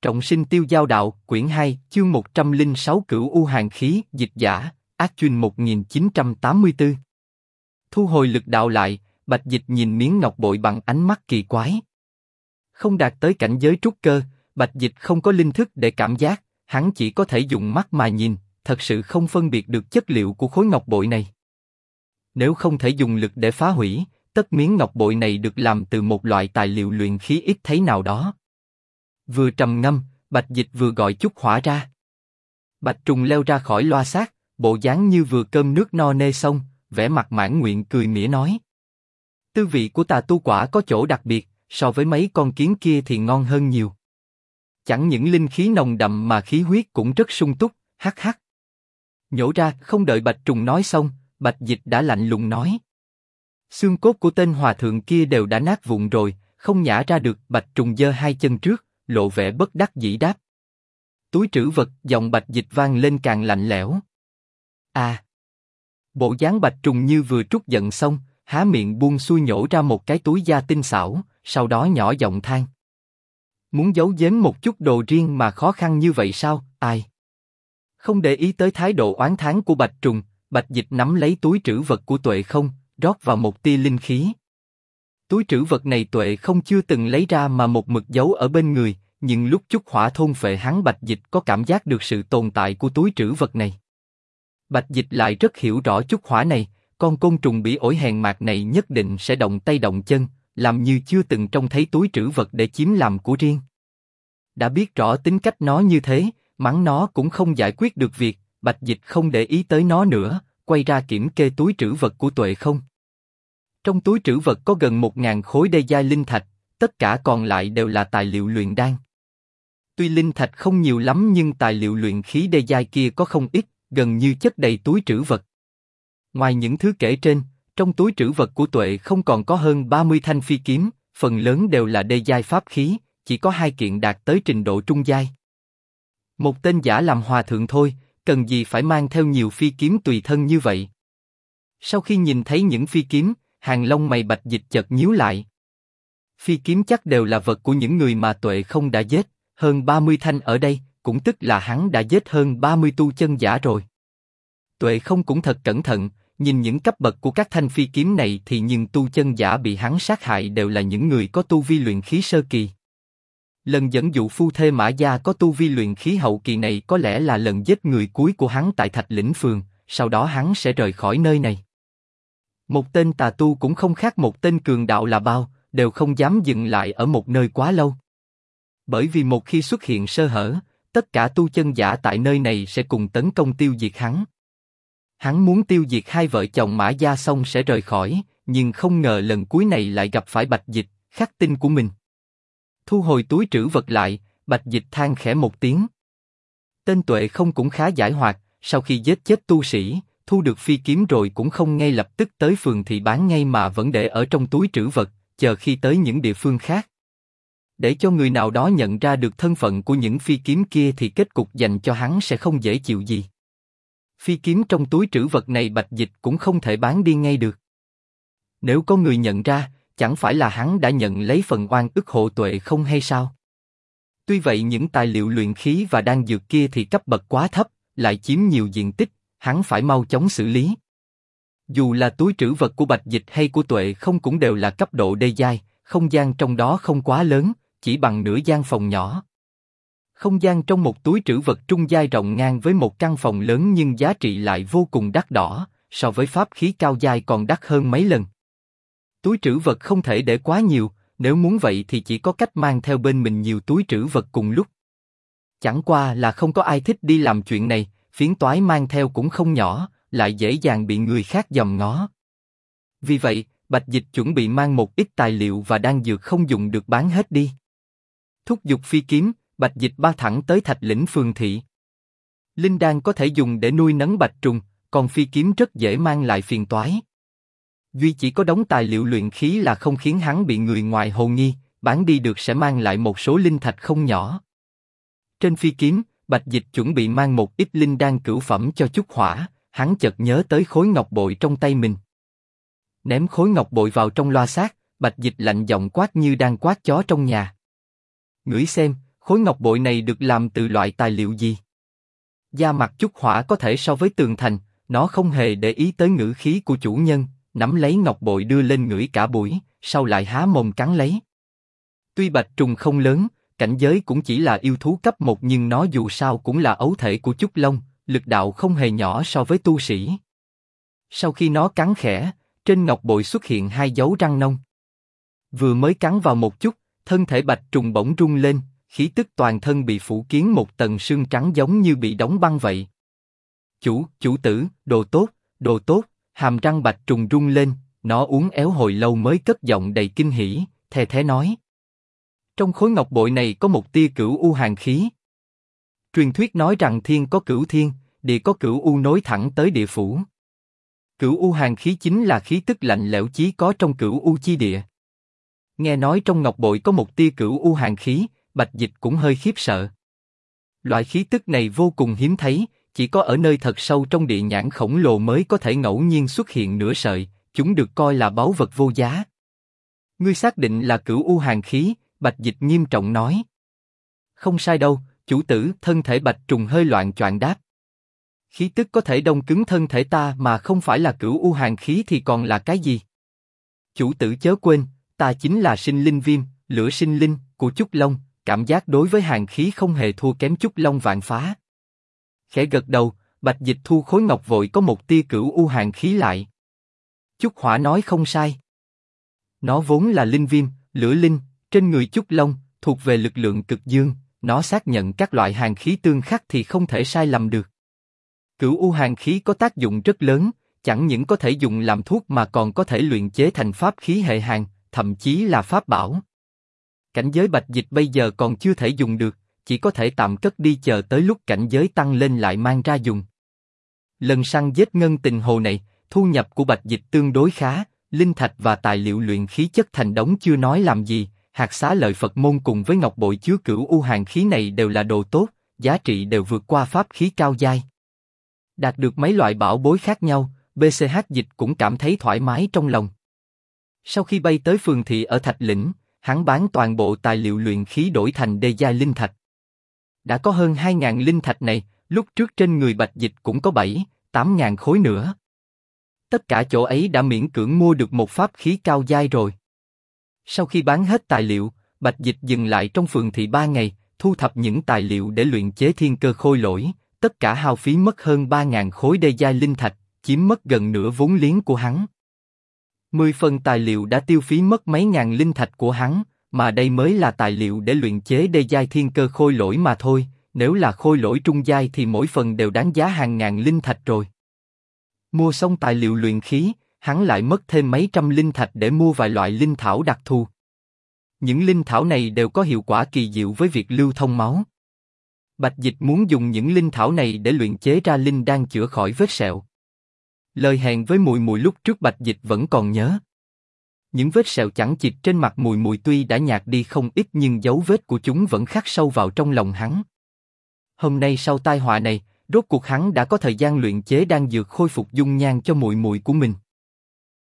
Trọng sinh tiêu giao đạo, quyển 2, chương 106 Cửu U Hàn Khí, dịch giả, Ác Chuyên 1984. Thu hồi lực đạo lại, Bạch Dịch nhìn miếng ngọc bội bằng ánh mắt kỳ quái. Không đạt tới cảnh giới trúc cơ, Bạch Dịch không có linh thức để cảm giác, hắn chỉ có thể dùng mắt mà nhìn, thật sự không phân biệt được chất liệu của khối ngọc bội này. Nếu không thể dùng lực để phá hủy, tất miếng ngọc bội này được làm từ một loại tài liệu luyện khí ít thấy nào đó. Vừa trầm ngâm, Bạch Dịch vừa gọi Chúc Hỏa ra. Bạch Trùng leo ra khỏi loa xác, bộ dáng như vừa cơm nước no nê xong, vẻ mặt mãn nguyện cười mỉa nói: tư vị của tà tu quả có chỗ đặc biệt, so với mấy con kiến kia thì ngon hơn nhiều. Chẳng những linh khí nồng đậm mà khí huyết cũng rất sung túc, hắc hắc. Nhổ ra, không đợi Bạch Trùng nói xong, Bạch Dịch đã lạnh lùng nói: xương cốt của tên hòa thượng kia đều đã nát vụn rồi, không nhả ra được. Bạch Trùng giơ hai chân trước, lộ vẻ bất đắc dĩ đáp: túi trữ vật. Giọng Bạch Dịch vang lên càng lạnh lẽo. À! Bộ dáng Bạch Trùng như vừa trút giận xong, há miệng buông xuôi nhổ ra một cái túi da tinh xảo, sau đó nhỏ giọng than: muốn giấu giếm một chút đồ riêng mà khó khăn như vậy sao? Ai? Không để ý tới thái độ oán thán của Bạch Trùng, Bạch Dịch nắm lấy túi trữ vật của Tuệ Không, rót vào một tia linh khí. Túi trữ vật này Tuệ Không chưa từng lấy ra mà một mực giấu ở bên người, nhưng lúc Chúc Hỏa thôn phệ hắn, Bạch Dịch có cảm giác được sự tồn tại của túi trữ vật này. Bạch Dịch lại rất hiểu rõ Chúc Hỏa này, con côn trùng bỉ ổi hèn mạt này nhất định sẽ động tay động chân, làm như chưa từng trông thấy túi trữ vật để chiếm làm của riêng. Đã biết rõ tính cách nó như thế, mắng nó cũng không giải quyết được việc. Bạch Dịch không để ý tới nó nữa, quay ra kiểm kê túi trữ vật của Tuệ Không. Trong túi trữ vật có gần 1000 khối đê giai linh thạch, tất cả còn lại đều là tài liệu luyện đan. Tuy linh thạch không nhiều lắm nhưng tài liệu luyện khí đê giai kia có không ít, gần như chất đầy túi trữ vật. Ngoài những thứ kể trên, trong túi trữ vật của Tuệ Không còn có hơn 30 thanh phi kiếm, phần lớn đều là đê giai pháp khí, chỉ có 2 kiện đạt tới trình độ trung giai. Một tên giả làm hòa thượng thôi, cần gì phải mang theo nhiều phi kiếm tùy thân như vậy? Sau khi nhìn thấy những phi kiếm, hàng lông mày Bạch Dịch chợt nhíu lại. Phi kiếm chắc đều là vật của những người mà Tuệ Không đã giết, hơn 30 thanh ở đây, cũng tức là hắn đã giết hơn 30 tu chân giả rồi. Tuệ Không cũng thật cẩn thận, nhìn những cấp bậc của các thanh phi kiếm này thì những tu chân giả bị hắn sát hại đều là những người có tu vi luyện khí sơ kỳ. Lần dẫn dụ phu thê Mã Gia có tu vi luyện khí hậu kỳ này có lẽ là lần giết người cuối của hắn tại Thạch Lĩnh Phường, sau đó hắn sẽ rời khỏi nơi này. Một tên tà tu cũng không khác một tên cường đạo là bao, đều không dám dừng lại ở một nơi quá lâu. Bởi vì một khi xuất hiện sơ hở, tất cả tu chân giả tại nơi này sẽ cùng tấn công tiêu diệt hắn. Hắn muốn tiêu diệt hai vợ chồng Mã Gia xong sẽ rời khỏi, nhưng không ngờ lần cuối này lại gặp phải Bạch Dịch, khắc tinh của mình. Thu hồi túi trữ vật lại, Bạch Dịch than khẽ một tiếng. Tên Tuệ Không cũng khá giỏi hoạt, sau khi giết chết tu sĩ, thu được phi kiếm rồi cũng không ngay lập tức tới phường thị bán ngay mà vẫn để ở trong túi trữ vật, chờ khi tới những địa phương khác. Để cho người nào đó nhận ra được thân phận của những phi kiếm kia thì kết cục dành cho hắn sẽ không dễ chịu gì. Phi kiếm trong túi trữ vật này Bạch Dịch cũng không thể bán đi ngay được. Nếu có người nhận ra, chẳng phải là hắn đã nhận lấy phần oan ức hộ Tuệ Không hay sao? Tuy vậy những tài liệu luyện khí và đan dược kia thì cấp bậc quá thấp, lại chiếm nhiều diện tích, hắn phải mau chóng xử lý. Dù là túi trữ vật của Bạch Dịch hay của Tuệ Không cũng đều là cấp độ đê giai, không gian trong đó không quá lớn, chỉ bằng nửa gian phòng nhỏ. Không gian trong một túi trữ vật trung giai rộng ngang với một căn phòng lớn nhưng giá trị lại vô cùng đắt đỏ, so với pháp khí cao giai còn đắt hơn mấy lần. Túi trữ vật không thể để quá nhiều, nếu muốn vậy thì chỉ có cách mang theo bên mình nhiều túi trữ vật cùng lúc. Chẳng qua là không có ai thích đi làm chuyện này, phiến toái mang theo cũng không nhỏ, lại dễ dàng bị người khác dòm ngó. Vì vậy, Bạch Dịch chuẩn bị mang một ít tài liệu và đan dược không dùng được bán hết đi. Thúc giục phi kiếm, Bạch Dịch ba thẳng tới Thạch Lĩnh Phường thị. Linh đan có thể dùng để nuôi nấng Bạch Trùng, còn phi kiếm rất dễ mang lại phiền toái. Duy chỉ có đống tài liệu luyện khí là không khiến hắn bị người ngoài hồ nghi, bán đi được sẽ mang lại một số linh thạch không nhỏ. Trên phi kiếm, Bạch Dịch chuẩn bị mang một ít linh đan cửu phẩm cho Chúc Hỏa, hắn chợt nhớ tới khối ngọc bội trong tay mình. Ném khối ngọc bội vào trong loa xác, Bạch Dịch lạnh giọng quát như đang quát chó trong nhà. Ngửi xem, khối ngọc bội này được làm từ loại tài liệu gì? Da mặt Chúc Hỏa có thể so với tường thành, nó không hề để ý tới ngữ khí của chủ nhân, nắm lấy ngọc bội đưa lên ngửi cả buổi, sau lại há mồm cắn lấy. Tuy bạch trùng không lớn, cảnh giới cũng chỉ là yêu thú cấp 1 nhưng nó dù sao cũng là ấu thể của Chúc Long, lực đạo không hề nhỏ so với tu sĩ. Sau khi nó cắn khẽ, trên ngọc bội xuất hiện 2 dấu răng nông. Vừa mới cắn vào một chút, thân thể bạch trùng bỗng rung lên, khí tức toàn thân bị phủ kín một tầng sương trắng giống như bị đóng băng vậy. Chủ tử, đồ tốt, hàm răng bạch trùng rung lên, nó uốn éo hồi lâu mới cất giọng đầy kinh hỉ, thè thé nói. Trong khối ngọc bội này có một tia cửu u hàn khí. Truyền thuyết nói rằng thiên có cửu thiên, địa có cửu u nối thẳng tới địa phủ. Cửu u hàn khí chính là khí tức lạnh lẽo chí có trong cửu u chi địa. Nghe nói trong ngọc bội có một tia cửu u hàn khí, Bạch Dịch cũng hơi khiếp sợ. Loại khí tức này vô cùng hiếm thấy, chỉ có ở nơi thật sâu trong địa nhãn khổng lồ mới có thể ngẫu nhiên xuất hiện nửa sợi, chúng được coi là báu vật vô giá. Ngươi xác định là cửu u hàn khí? Bạch Dịch nghiêm trọng nói. Không sai đâu, chủ tử. Thân thể bạch trùng hơi loạn choạng đáp. Khí tức có thể đông cứng thân thể ta mà không phải là cửu u hàn khí thì còn là cái gì? Chủ tử chớ quên, ta chính là sinh linh viêm, lửa sinh linh của Chúc Long, cảm giác đối với hàn khí không hề thua kém Chúc Long vạn phá. Khẽ gật đầu, Bạch Dịch thu khối ngọc vội có một tia cửu u hàn khí lại. Chúc Hỏa nói không sai. Nó vốn là linh viêm, lửa linh, trên người Chúc Long, thuộc về lực lượng cực dương, nó xác nhận các loại hàn khí tương khắc thì không thể sai lầm được. Cửu u hàn khí có tác dụng rất lớn, chẳng những có thể dùng làm thuốc mà còn có thể luyện chế thành pháp khí hệ hàn, thậm chí là pháp bảo. Cảnh giới Bạch Dịch bây giờ còn chưa thể dùng được, chỉ có thể tạm cất đi chờ tới lúc cảnh giới tăng lên lại mang ra dùng. Lần săn giết ngân tình hồ này, thu nhập của Bạch Dịch tương đối khá, linh thạch và tài liệu luyện khí chất thành đống chưa nói làm gì, hạt xá lợi Phật môn cùng với ngọc bội chứa cửu u hàn khí này đều là đồ tốt, giá trị đều vượt qua pháp khí cao giai. Đạt được mấy loại bảo bối khác nhau, BCH Dịch cũng cảm thấy thoải mái trong lòng. Sau khi bay tới phường thị ở Thạch Lĩnh, hắn bán toàn bộ tài liệu luyện khí đổi thành đê giai linh thạch. Đã có hơn 2.000 linh thạch này, lúc trước trên người Bạch Dịch cũng có 7-8 ngàn khối nữa. Tất cả chỗ ấy đã miễn cưỡng mua được một pháp khí cao giai rồi. Sau khi bán hết tài liệu, Bạch Dịch dừng lại trong phường thị 3 ngày, thu thập những tài liệu để luyện chế thiên cơ khôi lỗi, tất cả hao phí mất hơn 3.000 khối đê giai linh thạch, chiếm mất gần nửa vốn liếng của hắn. 10 phần tài liệu đã tiêu phí mất mấy ngàn linh thạch của hắn, mà đây mới là tài liệu để luyện chế đê giai thiên cơ khôi lỗi mà thôi, nếu là khôi lỗi trung giai thì mỗi phần đều đáng giá hàng ngàn linh thạch rồi. Mua xong tài liệu luyện khí, hắn lại mất thêm mấy trăm linh thạch để mua vài loại linh thảo đặc thù. Những linh thảo này đều có hiệu quả kỳ diệu với việc lưu thông máu. Bạch Dịch muốn dùng những linh thảo này để luyện chế ra linh đan chữa khỏi vết sẹo. Lời hẹn với Mùi Mùi lúc trước Bạch Dịch vẫn còn nhớ. Những vết sẹo chằng chịt trên mặt Mùi Mùi tuy đã nhạt đi không ít nhưng dấu vết của chúng vẫn khắc sâu vào trong lòng hắn. Hôm nay sau tai họa này, rốt cuộc hắn đã có thời gian luyện chế đan dược khôi phục dung nhan cho Mùi Mùi của mình.